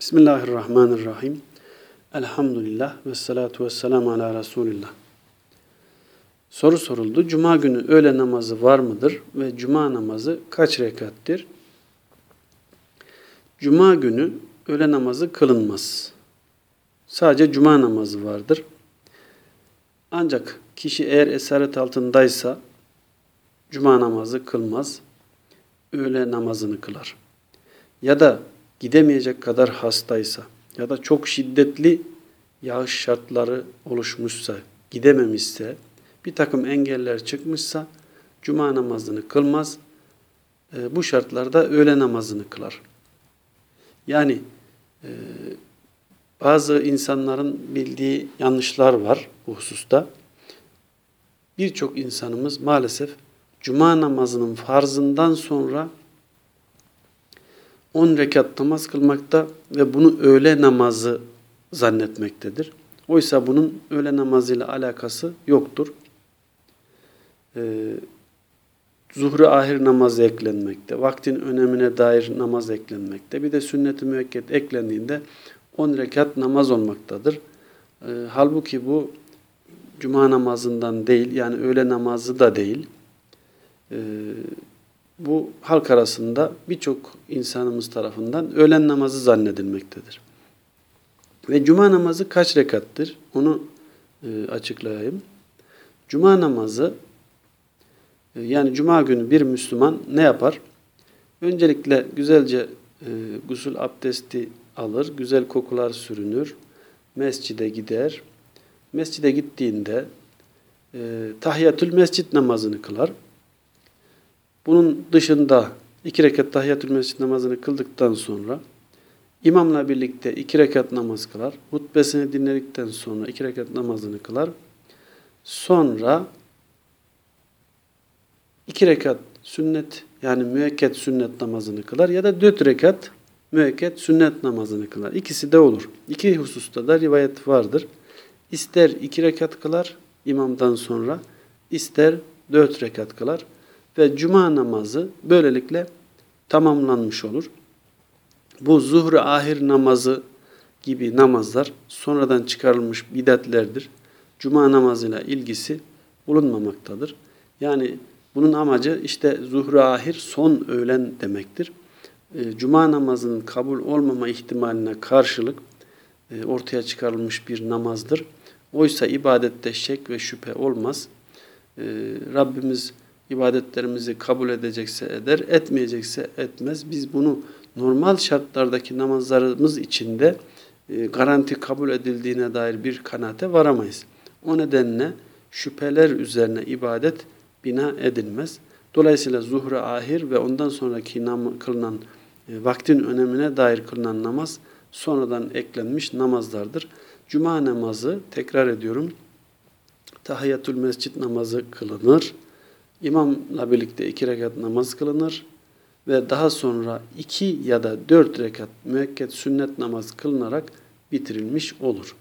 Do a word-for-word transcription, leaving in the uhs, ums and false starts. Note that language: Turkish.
Bismillahirrahmanirrahim. Elhamdülillah ve salatu ve selamu ala Resulillah. Soru soruldu. Cuma günü öğle namazı var mıdır ve cuma namazı kaç rekattir? Cuma günü öğle namazı kılınmaz. Sadece cuma namazı vardır. Ancak kişi eğer esaret altındaysa cuma namazı kılmaz, öğle namazını kılar. Ya da gidemeyecek kadar hastaysa ya da çok şiddetli yağış şartları oluşmuşsa, gidememişse, bir takım engeller çıkmışsa cuma namazını kılmaz. E, bu şartlarda öğle namazını kılar. Yani e, bazı insanların bildiği yanlışlar var bu hususta. Birçok insanımız maalesef cuma namazının farzından sonra on rekat namaz kılmakta ve bunu öğle namazı zannetmektedir. Oysa bunun öğle namazıyla alakası yoktur. Ee, Zuhru ahir namazı eklenmekte, vaktin önemine dair namaz eklenmekte, bir de sünnet-i müekket eklendiğinde on rekat namaz olmaktadır. Ee, halbuki bu cuma namazından değil, yani öğle namazı da değil. Ee, Bu halk arasında birçok insanımız tarafından öğlen namazı zannedilmektedir. Ve cuma namazı kaç rekattır? Onu e, açıklayayım. Cuma namazı, e, yani cuma günü bir Müslüman ne yapar? Öncelikle güzelce e, gusül abdesti alır, güzel kokular sürünür, mescide gider. Mescide gittiğinde e, tahiyyatül mescid namazını kılar. Bunun dışında iki rekat tahiyyatül mescid namazını kıldıktan sonra imamla birlikte iki rekat namaz kılar. Hutbesini dinledikten sonra iki rekat namazını kılar. Sonra iki rekat sünnet, yani müekket sünnet namazını kılar ya da dört rekat müekket sünnet namazını kılar. İkisi de olur. İki hususta da rivayet vardır. İster iki rekat kılar imamdan sonra, ister dört rekat kılar. Ve cuma namazı böylelikle tamamlanmış olur. Bu zuhru ahir namazı gibi namazlar sonradan çıkarılmış bidatlerdir. Cuma namazıyla ilgisi bulunmamaktadır. Yani bunun amacı işte zuhru ahir son öğlen demektir. Cuma namazının kabul olmama ihtimaline karşılık ortaya çıkarılmış bir namazdır. Oysa ibadette şek ve şüphe olmaz. Rabbimiz İbadetlerimizi kabul edecekse eder, etmeyecekse etmez. Biz bunu normal şartlardaki namazlarımız içinde garanti kabul edildiğine dair bir kanaate varamayız. O nedenle şüpheler üzerine ibadet bina edilmez. Dolayısıyla zuhru ahir ve ondan sonraki nam- kılınan vaktin önemine dair kılınan namaz sonradan eklenmiş namazlardır. Cuma namazı, tekrar ediyorum, tahiyyatül mescid namazı kılınır. İmamla birlikte iki rekat namaz kılınır ve daha sonra iki ya da dört rekat müekket sünnet namaz kılınarak bitirilmiş olur.